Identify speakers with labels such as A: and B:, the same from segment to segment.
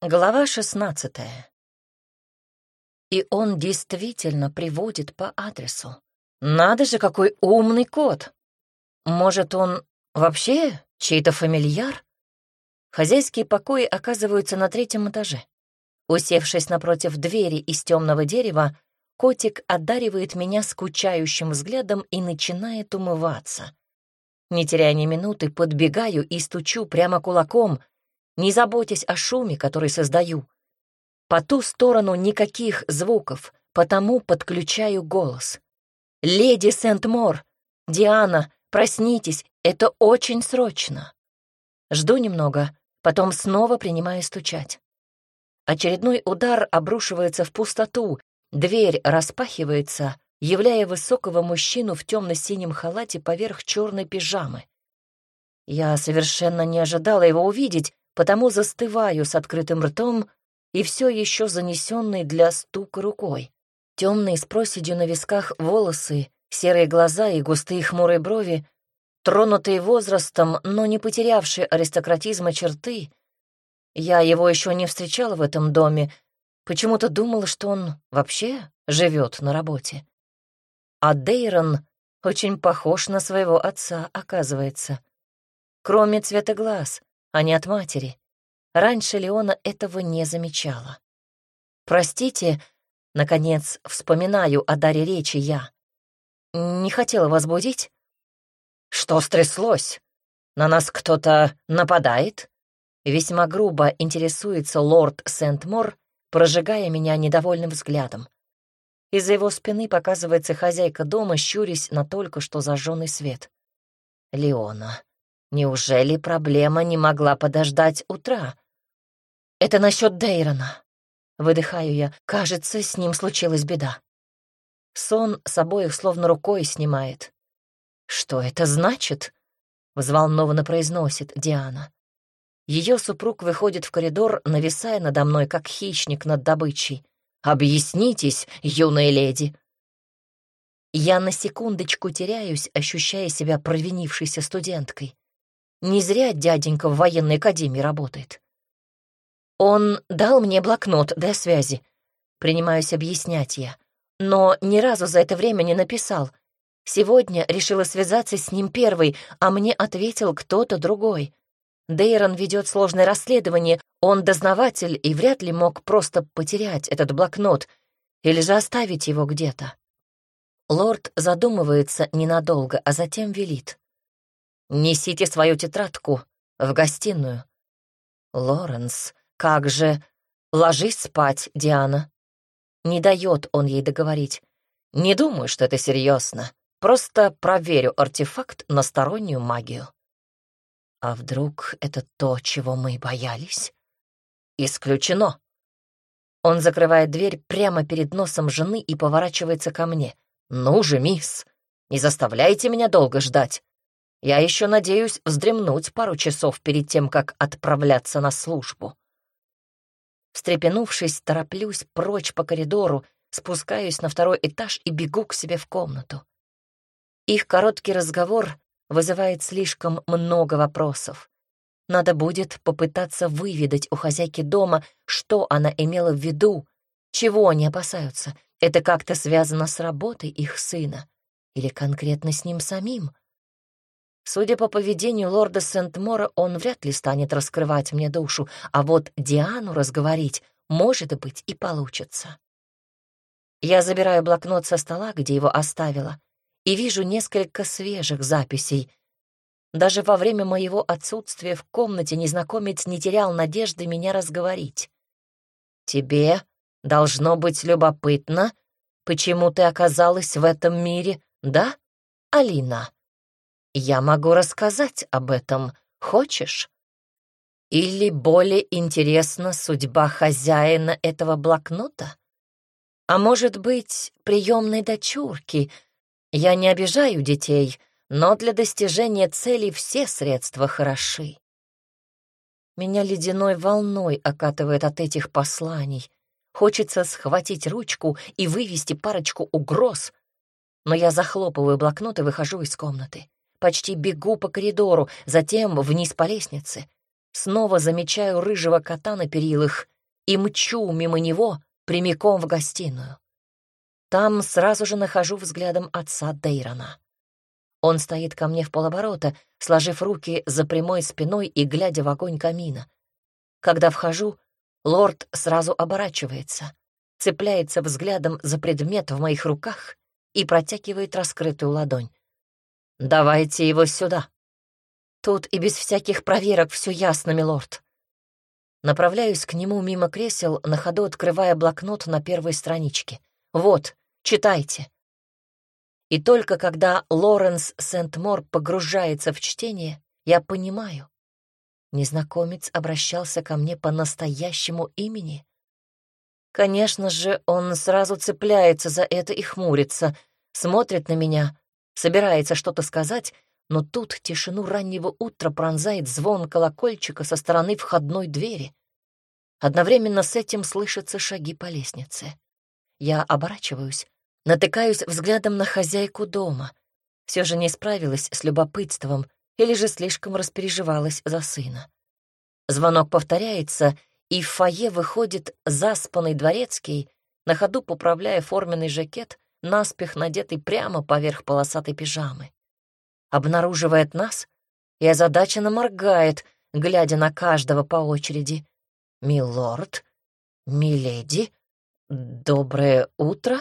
A: Глава 16. И он действительно приводит по адресу. Надо же, какой умный кот! Может, он вообще чей-то фамильяр? Хозяйские покои оказываются на 3-м этаже. Усевшись напротив двери из темного дерева, котик одаривает меня скучающим взглядом и начинает умываться. Не теряя ни минуты, подбегаю и стучу прямо кулаком, не заботясь о шуме, который создаю. По ту сторону никаких звуков, потому подключаю голос. «Леди Сент-Мор! Диана, проснитесь, это очень срочно!» Жду немного, потом снова принимаю стучать. Очередной удар обрушивается в пустоту, дверь распахивается, являя высокого мужчину в темно-синем халате поверх черной пижамы. Я совершенно не ожидала его увидеть, потому застываю с открытым ртом и все еще занесенной для стука рукой. Темные с проседью на висках волосы, серые глаза и густые хмурые брови, тронутые возрастом, но не потерявшие аристократизма черты. Я его еще не встречала в этом доме, почему-то думала, что он вообще живет на работе. А Дейрон очень похож на своего отца, оказывается. Кроме цвета глаз, а не от матери. Раньше Леона этого не замечала. «Простите», — наконец вспоминаю о даре речи я. «Не хотела вас будить?» «Что стряслось? На нас кто-то нападает?» Весьма грубо интересуется лорд Сент-Мор, прожигая меня недовольным взглядом. Из-за его спины показывается хозяйка дома, щурясь на только что зажженный свет. «Леона, неужели проблема не могла подождать утра?» «Это насчет Дейрона». Выдыхаю я. Кажется, с ним случилась беда. Сон с обоих словно рукой снимает. «Что это значит?» — взволнованно произносит Диана. Ее супруг выходит в коридор, нависая надо мной, как хищник над добычей. «Объяснитесь, юная леди!» Я на секундочку теряюсь, ощущая себя провинившейся студенткой. Не зря дяденька в военной академии работает. Он дал мне блокнот для связи. Принимаюсь объяснять я. Но ни разу за это время не написал. Сегодня решила связаться с ним первой, а мне ответил кто-то другой. Дейрон ведет сложное расследование, он дознаватель и вряд ли мог просто потерять этот блокнот или же оставить его где-то. Лорд задумывается ненадолго, а затем велит. «Несите свою тетрадку в гостиную». «Лоренс, как же...» «Ложись спать, Диана». Не дает он ей договорить. «Не думаю, что это серьезно. Просто проверю артефакт на стороннюю магию». А вдруг это то, чего мы боялись? Исключено. Он закрывает дверь прямо перед носом жены и поворачивается ко мне. «Ну же, мисс, не заставляйте меня долго ждать. Я еще надеюсь вздремнуть пару часов перед тем, как отправляться на службу». Встрепенувшись, тороплюсь прочь по коридору, спускаюсь на 2-й этаж и бегу к себе в комнату. Их короткий разговор вызывает слишком много вопросов. Надо будет попытаться выведать у хозяйки дома, что она имела в виду, чего они опасаются. Это как-то связано с работой их сына или конкретно с ним самим. Судя по поведению лорда Сент-Мора, он вряд ли станет раскрывать мне душу, а вот Диану разговорить, может быть, и получится. Я забираю блокнот со стола, где его оставила, и вижу несколько свежих записей. Даже во время моего отсутствия в комнате незнакомец не терял надежды меня разговорить. «Тебе должно быть любопытно, почему ты оказалась в этом мире, да, Алина? Я могу рассказать об этом. Хочешь? Или более интересна судьба хозяина этого блокнота? А может быть, приемной дочурки? Я не обижаю детей, но для достижения целей все средства хороши». Меня ледяной волной окатывает от этих посланий. Хочется схватить ручку и вывести парочку угроз, но я захлопываю блокнот и выхожу из комнаты. Почти бегу по коридору, затем вниз по лестнице. Снова замечаю рыжего кота на перилах и мчу мимо него прямиком в гостиную. Там сразу же нахожу взглядом отца Дейрона. Он стоит ко мне в полоборота, сложив руки за прямой спиной и глядя в огонь камина. Когда вхожу, лорд сразу оборачивается, цепляется взглядом за предмет в моих руках и протягивает раскрытую ладонь. «Давайте его сюда». Тут и без всяких проверок все ясно, милорд. Направляюсь к нему мимо кресел, на ходу открывая блокнот на первой страничке. «Вот, читайте». И только когда Лоренс Сент-Мор погружается в чтение, я понимаю. Незнакомец обращался ко мне по настоящему имени. Конечно же, он сразу цепляется за это и хмурится, смотрит на меня, собирается что-то сказать, но тут тишину раннего утра пронзает звон колокольчика со стороны входной двери. Одновременно с этим слышатся шаги по лестнице. Я оборачиваюсь, натыкаюсь взглядом на хозяйку дома. Все же не справилась с любопытством или же слишком распереживалась за сына. Звонок повторяется, и в фойе выходит заспанный дворецкий, на ходу поправляя форменный жакет, наспех надетый прямо поверх полосатой пижамы. Обнаруживает нас и озадаченно моргает, глядя на каждого по очереди. «Милорд? Миледи? Доброе утро?»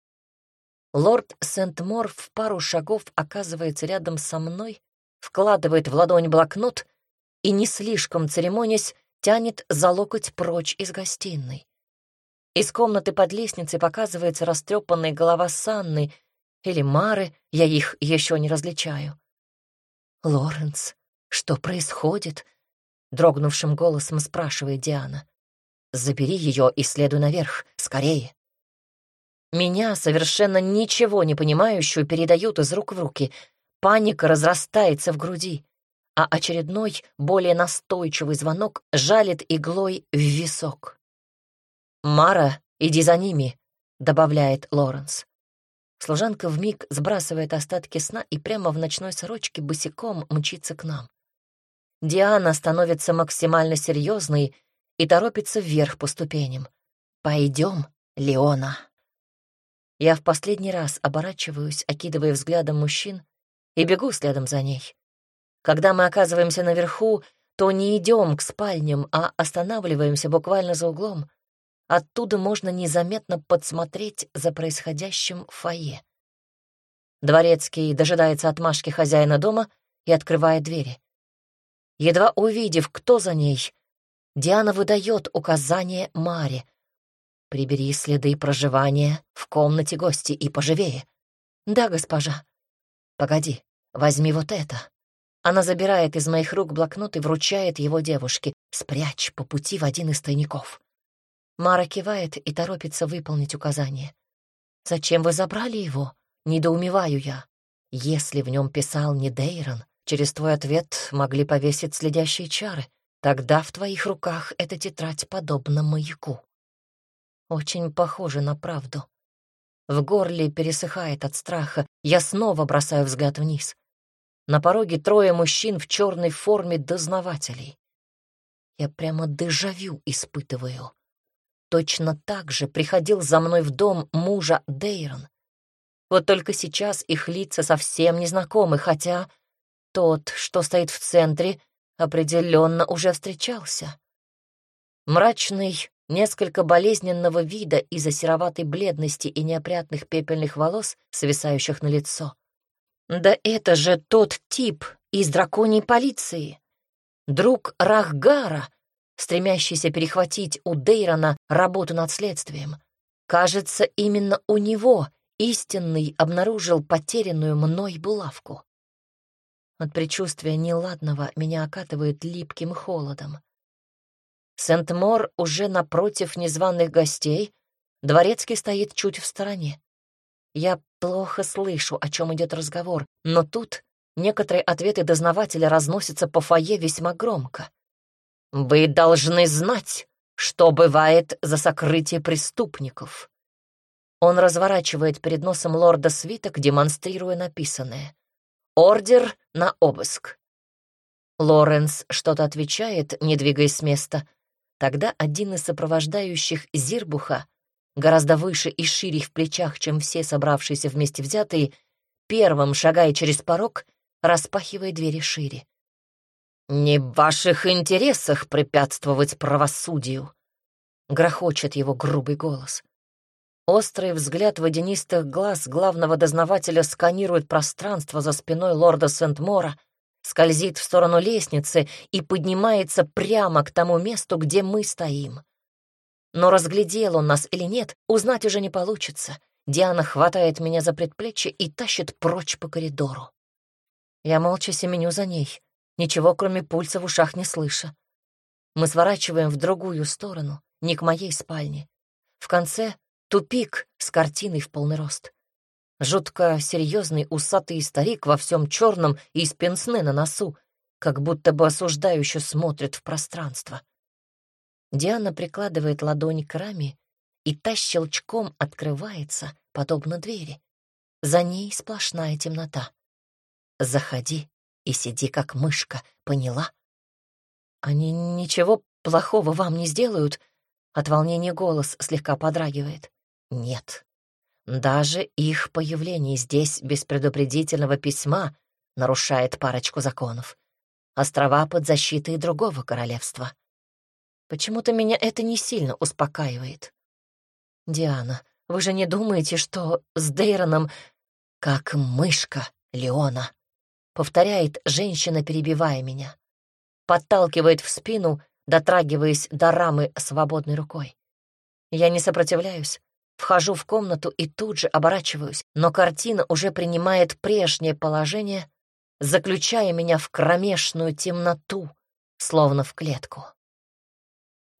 A: Лорд Сент-Мор в пару шагов оказывается рядом со мной, вкладывает в ладонь блокнот и, не слишком церемонясь, тянет за локоть прочь из гостиной. Из комнаты под лестницей показывается растрепанная голова Санны или Мары, я их еще не различаю. «Лоренс, что происходит?» — дрогнувшим голосом спрашивает Диана. «Забери ее и следуй наверх, скорее». Меня, совершенно ничего не понимающую, передают из рук в руки. Паника разрастается в груди, а очередной, более настойчивый звонок жалит иглой в висок. «Мара, иди за ними», — добавляет Лоренс. Служанка вмиг сбрасывает остатки сна и прямо в ночной сорочке босиком мчится к нам. Диана становится максимально серьезной и торопится вверх по ступеням. «Пойдем, Леона». Я в последний раз оборачиваюсь, окидывая взглядом мужчин, и бегу следом за ней. Когда мы оказываемся наверху, то не идем к спальням, а останавливаемся буквально за углом. Оттуда можно незаметно подсмотреть за происходящим в фойе. Дворецкий дожидается отмашки хозяина дома и открывает двери. Едва увидев, кто за ней, Диана выдает указание Маре. «Прибери следы проживания в комнате гостей и поживее». «Да, госпожа». «Погоди, возьми вот это». Она забирает из моих рук блокнот и вручает его девушке. «Спрячь по пути в один из тайников». Мара кивает и торопится выполнить указание. «Зачем вы забрали его?» — недоумеваю я. «Если в нем писал не Дейрон, через твой ответ могли повесить следящие чары. Тогда в твоих руках эта тетрадь подобна маяку». Очень похоже на правду. В горле пересыхает от страха. Я снова бросаю взгляд вниз. На пороге трое мужчин в черной форме дознавателей. Я прямо дежавю испытываю. Точно так же приходил за мной в дом мужа Дейрон. Вот только сейчас их лица совсем незнакомы, хотя тот, что стоит в центре, определенно уже встречался. Мрачный, несколько болезненного вида из-за сероватой бледности и неопрятных пепельных волос, свисающих на лицо. Да это же тот тип из драконьей полиции. Друг Рахгара, стремящийся перехватить у Дейрона работу над следствием. Кажется, именно у него истинный обнаружил потерянную мной булавку. От предчувствия неладного меня окатывает липким холодом. Сент-Мор уже напротив незваных гостей, дворецкий стоит чуть в стороне. Я плохо слышу, о чем идет разговор, но тут некоторые ответы дознавателя разносятся по фойе весьма громко. «Вы должны знать, что бывает за сокрытие преступников». Он разворачивает перед носом лорда свиток, демонстрируя написанное. «Ордер на обыск». Лоренс что-то отвечает, не двигаясь с места. Тогда один из сопровождающих Зирбуха, гораздо выше и шире в плечах, чем все собравшиеся вместе взятые, первым, шагая через порог, распахивает двери шире. «Не в ваших интересах препятствовать правосудию», — грохочет его грубый голос. Острый взгляд водянистых глаз главного дознавателя сканирует пространство за спиной лорда Сент-Мора, скользит в сторону лестницы и поднимается прямо к тому месту, где мы стоим. Но разглядел он нас или нет, узнать уже не получится. Диана хватает меня за предплечье и тащит прочь по коридору. Я молча семеню за ней, ничего, кроме пульса в ушах, не слыша. Мы сворачиваем в другую сторону, не к моей спальне. В конце — тупик с картиной в полный рост. Жутко серьезный усатый старик во всем черном и с пенсне на носу, как будто бы осуждающе смотрит в пространство. Диана прикладывает ладонь к раме, и та щелчком открывается, подобно двери. За ней сплошная темнота. Заходи и сиди как мышка, поняла? Они ничего плохого вам не сделают? От волнения голос слегка подрагивает. Нет. Даже их появление здесь без предупредительного письма нарушает парочку законов. Острова под защитой другого королевства. Почему-то меня это не сильно успокаивает. Диана, вы же не думаете, что с Дейроном как мышка, Леона? Повторяет женщина, перебивая меня. Подталкивает в спину, дотрагиваясь до рамы свободной рукой. Я не сопротивляюсь, вхожу в комнату и тут же оборачиваюсь, но картина уже принимает прежнее положение, заключая меня в кромешную темноту, словно в клетку.